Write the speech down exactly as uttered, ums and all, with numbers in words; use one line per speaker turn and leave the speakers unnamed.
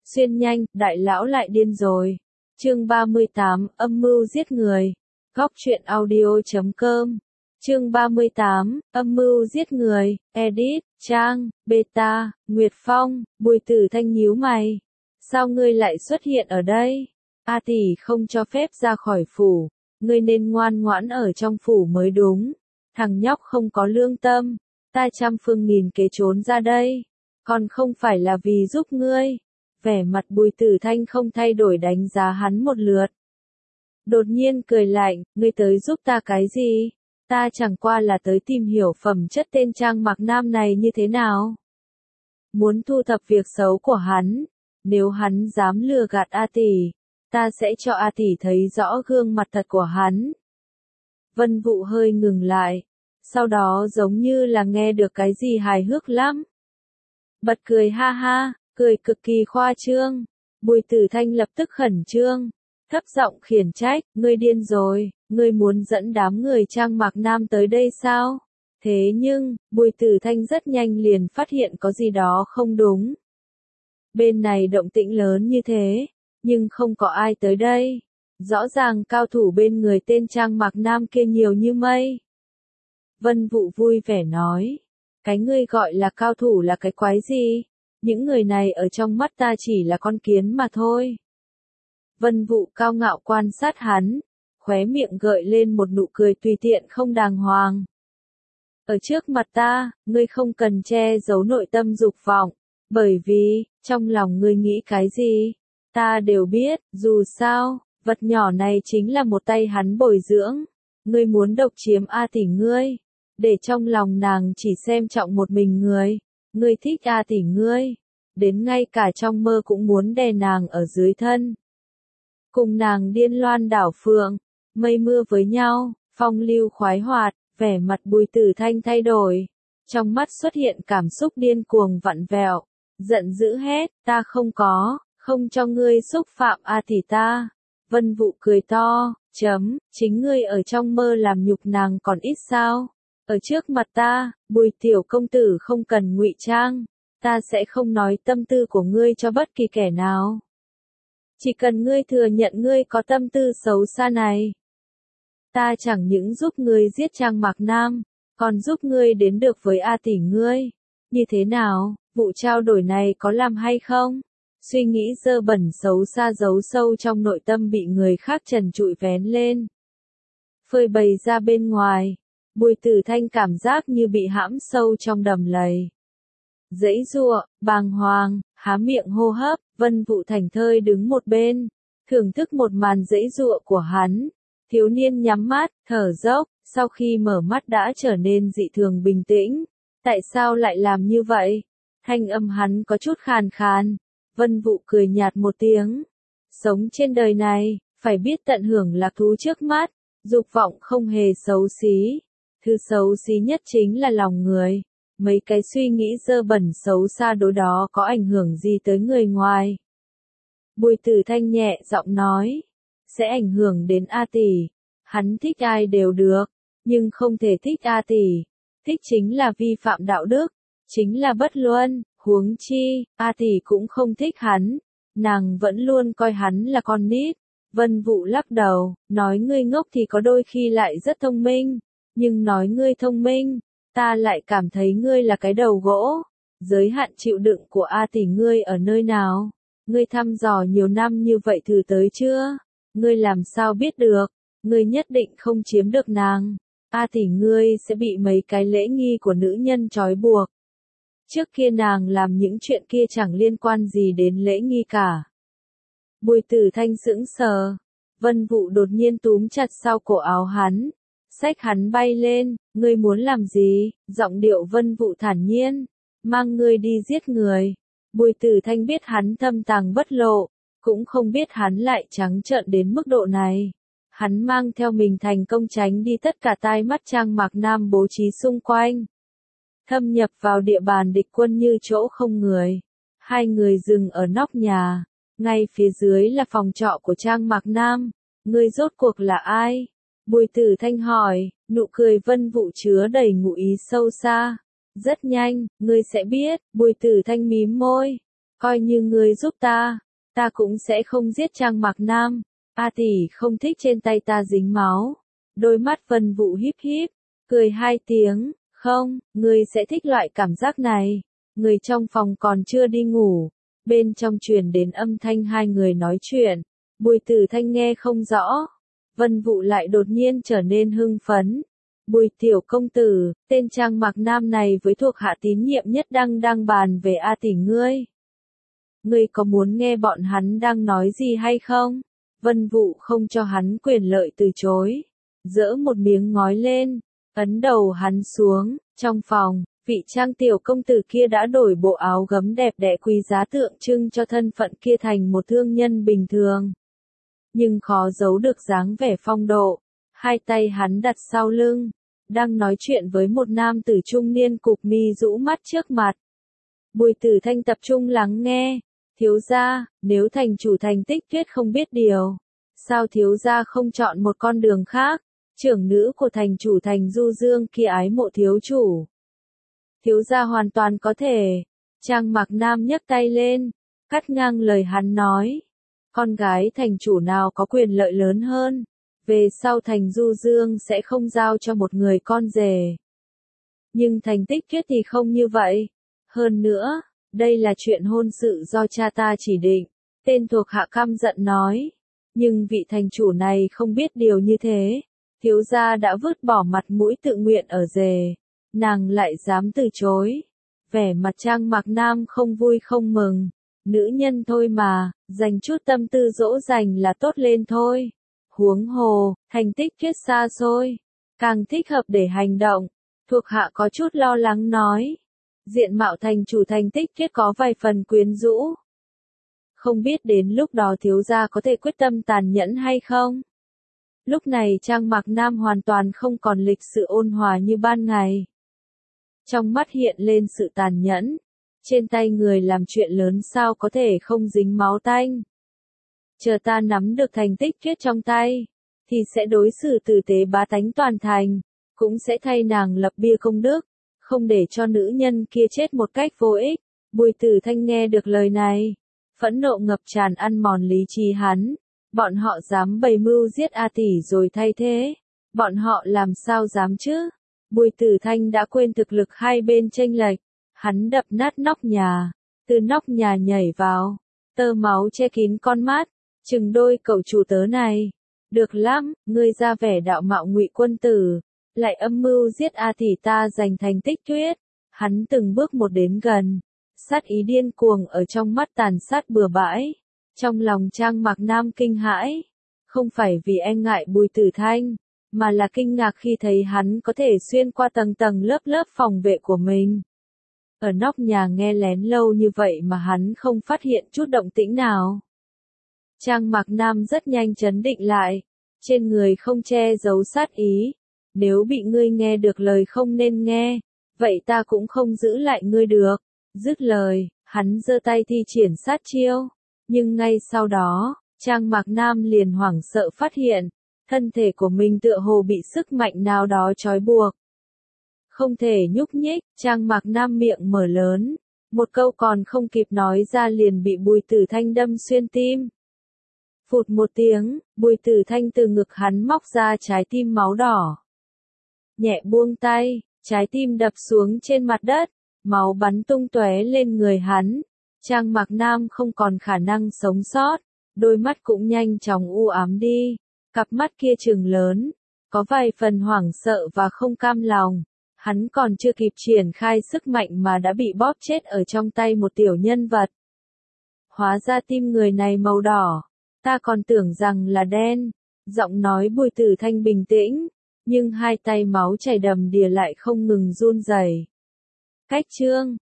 Xuyên nhanh, đại lão lại điên rồi. Chương ba mươi tám, âm mưu giết người. Góc truyện audio chấm com. Chương ba mươi tám, âm mưu giết người. Edit, Trang, Beta, Nguyệt Phong, Bùi Tử Thanh nhíu mày. Sao ngươi lại xuất hiện ở đây? A tỷ không cho phép ra khỏi phủ, ngươi nên ngoan ngoãn ở trong phủ mới đúng. Thằng nhóc không có lương tâm, ta trăm phương nghìn kế trốn ra đây, còn không phải là vì giúp ngươi. Vẻ mặt Bùi Tử Thanh không thay đổi đánh giá hắn một lượt. Đột nhiên cười lạnh, ngươi tới giúp ta cái gì? Ta chẳng qua là tới tìm hiểu phẩm chất tên Trang Mạc Nam này như thế nào. Muốn thu thập việc xấu của hắn, nếu hắn dám lừa gạt A tỷ, ta sẽ cho A tỷ thấy rõ gương mặt thật của hắn. Vân Vũ hơi ngừng lại, sau đó giống như là nghe được cái gì hài hước lắm. Bật cười ha ha, cười cực kỳ khoa trương. Bùi Tử Thanh lập tức khẩn trương, thấp giọng khiển trách, ngươi điên rồi, ngươi muốn dẫn đám người Trang Mạc Nam tới đây sao? Thế nhưng, Bùi Tử Thanh rất nhanh liền phát hiện có gì đó không đúng. Bên này động tĩnh lớn như thế, nhưng không có ai tới đây. Rõ ràng cao thủ bên người tên Trang Mạc Nam kia nhiều như mây. Vân Vũ vui vẻ nói, cái ngươi gọi là cao thủ là cái quái gì? Những người này ở trong mắt ta chỉ là con kiến mà thôi. Vân Vũ cao ngạo quan sát hắn, khóe miệng gợi lên một nụ cười tùy tiện không đàng hoàng. Ở trước mặt ta, ngươi không cần che giấu nội tâm dục vọng, bởi vì, trong lòng ngươi nghĩ cái gì, ta đều biết, dù sao, vật nhỏ này chính là một tay hắn bồi dưỡng. Ngươi muốn độc chiếm A tỷ ngươi, để trong lòng nàng chỉ xem trọng một mình ngươi. Ngươi thích A tỷ ngươi, đến ngay cả trong mơ cũng muốn đè nàng ở dưới thân. Cùng nàng điên loan đảo phượng, mây mưa với nhau, phong lưu khoái hoạt, vẻ mặt Bùi Tử Thanh thay đổi. Trong mắt xuất hiện cảm xúc điên cuồng vặn vẹo, giận dữ hét, ta không có, không cho ngươi xúc phạm A tỷ ta. Vân Vũ cười to, chấm, chính ngươi ở trong mơ làm nhục nàng còn ít sao? Ở trước mặt ta, Bùi tiểu công tử không cần ngụy trang, ta sẽ không nói tâm tư của ngươi cho bất kỳ kẻ nào. Chỉ cần ngươi thừa nhận ngươi có tâm tư xấu xa này, ta chẳng những giúp ngươi giết Trang Mạc Nam, còn giúp ngươi đến được với A tỷ ngươi. Như thế nào, vụ trao đổi này có làm hay không? Suy nghĩ dơ bẩn xấu xa giấu sâu trong nội tâm bị người khác trần trụi vén lên, phơi bày ra bên ngoài. Bùi Tử Thanh cảm giác như bị hãm sâu trong đầm lầy. Giãy giụa, bàng hoàng, há miệng hô hấp. Vân Vũ thảnh thơi đứng một bên, thưởng thức một màn giãy giụa của hắn. Thiếu niên nhắm mắt, thở dốc, sau khi mở mắt đã trở nên dị thường bình tĩnh. Tại sao lại làm như vậy? Thanh âm hắn có chút khàn khàn. Vân Vũ cười nhạt một tiếng. Sống trên đời này, phải biết tận hưởng lạc thú trước mắt. Dục vọng không hề xấu xí. Thứ xấu xí nhất chính là lòng người. Mấy cái suy nghĩ dơ bẩn xấu xa đối đó có ảnh hưởng gì tới người ngoài? Bùi Tử Thanh nhẹ giọng nói, sẽ ảnh hưởng đến A tỷ. Hắn thích ai đều được, nhưng không thể thích A tỷ. Thích chính là vi phạm đạo đức, chính là bất luân. Huống chi, A tỷ cũng không thích hắn, nàng vẫn luôn coi hắn là con nít. Vân Vũ lắc đầu, nói ngươi ngốc thì có đôi khi lại rất thông minh, nhưng nói ngươi thông minh, ta lại cảm thấy ngươi là cái đầu gỗ. Giới hạn chịu đựng của A tỷ ngươi ở nơi nào? Ngươi thăm dò nhiều năm như vậy thử tới chưa? Ngươi làm sao biết được? Ngươi nhất định không chiếm được nàng. A tỷ ngươi sẽ bị mấy cái lễ nghi của nữ nhân trói buộc. Trước kia nàng làm những chuyện kia chẳng liên quan gì đến lễ nghi cả. Bùi Tử Thanh sững sờ. Vân Vũ đột nhiên túm chặt sau cổ áo hắn, xách hắn bay lên. Ngươi muốn làm gì? Giọng điệu Vân Vũ thản nhiên. Mang ngươi đi giết người. Bùi Tử Thanh biết hắn thâm tàng bất lộ, cũng không biết hắn lại trắng trợn đến mức độ này. Hắn mang theo mình thành công tránh đi tất cả tai mắt Trang Mạc Nam bố trí xung quanh, thâm nhập vào địa bàn địch quân như chỗ không người. Hai người dừng ở nóc nhà, ngay phía dưới là phòng trọ của Trang Mạc Nam. Ngươi rốt cuộc là ai? Bùi Tử Thanh hỏi, nụ cười Vân Vũ chứa đầy ngụ ý sâu xa. Rất nhanh, ngươi sẽ biết. Bùi Tử Thanh mím môi, coi như ngươi giúp ta, ta cũng sẽ không giết Trang Mạc Nam. A tỷ không thích trên tay ta dính máu. Đôi mắt Vân Vũ híp híp, cười hai tiếng, không, ngươi sẽ thích loại cảm giác này. Người trong phòng còn chưa đi ngủ, bên trong truyền đến âm thanh hai người nói chuyện. Bùi Tử Thanh nghe không rõ, Vân Vũ lại đột nhiên trở nên hưng phấn. Bùi tiểu công tử, tên Trang Mạc Nam này với thuộc hạ tín nhiệm nhất đang đang bàn về A tỷ ngươi. Ngươi có muốn nghe bọn hắn đang nói gì hay không? Vân Vũ không cho hắn quyền lợi từ chối. Dỡ một miếng ngói lên, ấn đầu hắn xuống, trong phòng, vị Trang tiểu công tử kia đã đổi bộ áo gấm đẹp đẽ quý giá tượng trưng cho thân phận kia thành một thương nhân bình thường. Nhưng khó giấu được dáng vẻ phong độ, hai tay hắn đặt sau lưng, đang nói chuyện với một nam tử trung niên cụp mi rũ mắt trước mặt. Bùi Tử Thanh tập trung lắng nghe, thiếu gia, nếu thành chủ Thành Tích Tuyết không biết điều, sao thiếu gia không chọn một con đường khác, trưởng nữ của thành chủ Thành Du Dương kia ái mộ thiếu chủ. Thiếu gia hoàn toàn có thể, Trang Mạc Nam nhấc tay lên, cắt ngang lời hắn nói. Con gái thành chủ nào có quyền lợi lớn hơn, về sau Thành Du Dương sẽ không giao cho một người con rể. Nhưng Thành Tích Tuyết thì không như vậy. Hơn nữa, đây là chuyện hôn sự do cha ta chỉ định, tên thuộc hạ căm giận nói. Nhưng vị thành chủ này không biết điều như thế, thiếu gia đã vứt bỏ mặt mũi tự nguyện ở rể, nàng lại dám từ chối. Vẻ mặt Trang Mạc Nam không vui không mừng, nữ nhân thôi mà, dành chút tâm tư dỗ dành là tốt lên thôi. Huống hồ, Thành Tích Tuyết xa xôi, càng thích hợp để hành động. Thuộc hạ có chút lo lắng nói. Diện mạo thành chủ Thành Tích Tuyết có vài phần quyến rũ. Không biết đến lúc đó thiếu gia có thể quyết tâm tàn nhẫn hay không? Lúc này Trang Mạc Nam hoàn toàn không còn lịch sự ôn hòa như ban ngày. Trong mắt hiện lên sự tàn nhẫn. Trên tay người làm chuyện lớn sao có thể không dính máu tanh. Chờ ta nắm được Thành Tích Tuyết trong tay, thì sẽ đối xử tử tế bá tánh toàn thành, cũng sẽ thay nàng lập bia công đức, không để cho nữ nhân kia chết một cách vô ích. Bùi Tử Thanh nghe được lời này, phẫn nộ ngập tràn ăn mòn lý trí hắn. Bọn họ dám bày mưu giết A tỷ rồi thay thế, bọn họ làm sao dám chứ? Bùi Tử Thanh đã quên thực lực hai bên chênh lệch, hắn đập nát nóc nhà, từ nóc nhà nhảy vào, tơ máu che kín con mắt, chừng đôi cậu chủ tớ này. Được lắm, ngươi ra vẻ đạo mạo ngụy quân tử, lại âm mưu giết A tỷ ta giành Thành Tích Tuyết. Hắn từng bước một đến gần, sát ý điên cuồng ở trong mắt tàn sát bừa bãi. Trong lòng Trang Mạc Nam kinh hãi, không phải vì e ngại Bùi Tử Thanh, mà là kinh ngạc khi thấy hắn có thể xuyên qua tầng tầng lớp lớp phòng vệ của mình. Ở nóc nhà nghe lén lâu như vậy mà hắn không phát hiện chút động tĩnh nào. Trang Mạc Nam rất nhanh trấn định lại, trên người không che giấu sát ý. Nếu bị ngươi nghe được lời không nên nghe, vậy ta cũng không giữ lại ngươi được. Dứt lời, hắn giơ tay thi triển sát chiêu. Nhưng ngay sau đó, Trang Mạc Nam liền hoảng sợ phát hiện, thân thể của mình tựa hồ bị sức mạnh nào đó trói buộc. Không thể nhúc nhích, Trang Mạc Nam miệng mở lớn, một câu còn không kịp nói ra liền bị Bùi Tử Thanh đâm xuyên tim. Phụt một tiếng, Bùi Tử Thanh từ ngực hắn móc ra trái tim máu đỏ. Nhẹ buông tay, trái tim đập xuống trên mặt đất, máu bắn tung tóe lên người hắn. Trang Mạc Nam không còn khả năng sống sót, đôi mắt cũng nhanh chóng u ám đi, cặp mắt kia trừng lớn, có vài phần hoảng sợ và không cam lòng. Hắn còn chưa kịp triển khai sức mạnh mà đã bị bóp chết ở trong tay một tiểu nhân vật. Hóa ra tim người này màu đỏ, ta còn tưởng rằng là đen. Giọng nói Bùi Tử Thanh bình tĩnh, nhưng hai tay máu chảy đầm đìa lại không ngừng run rẩy. Cách chương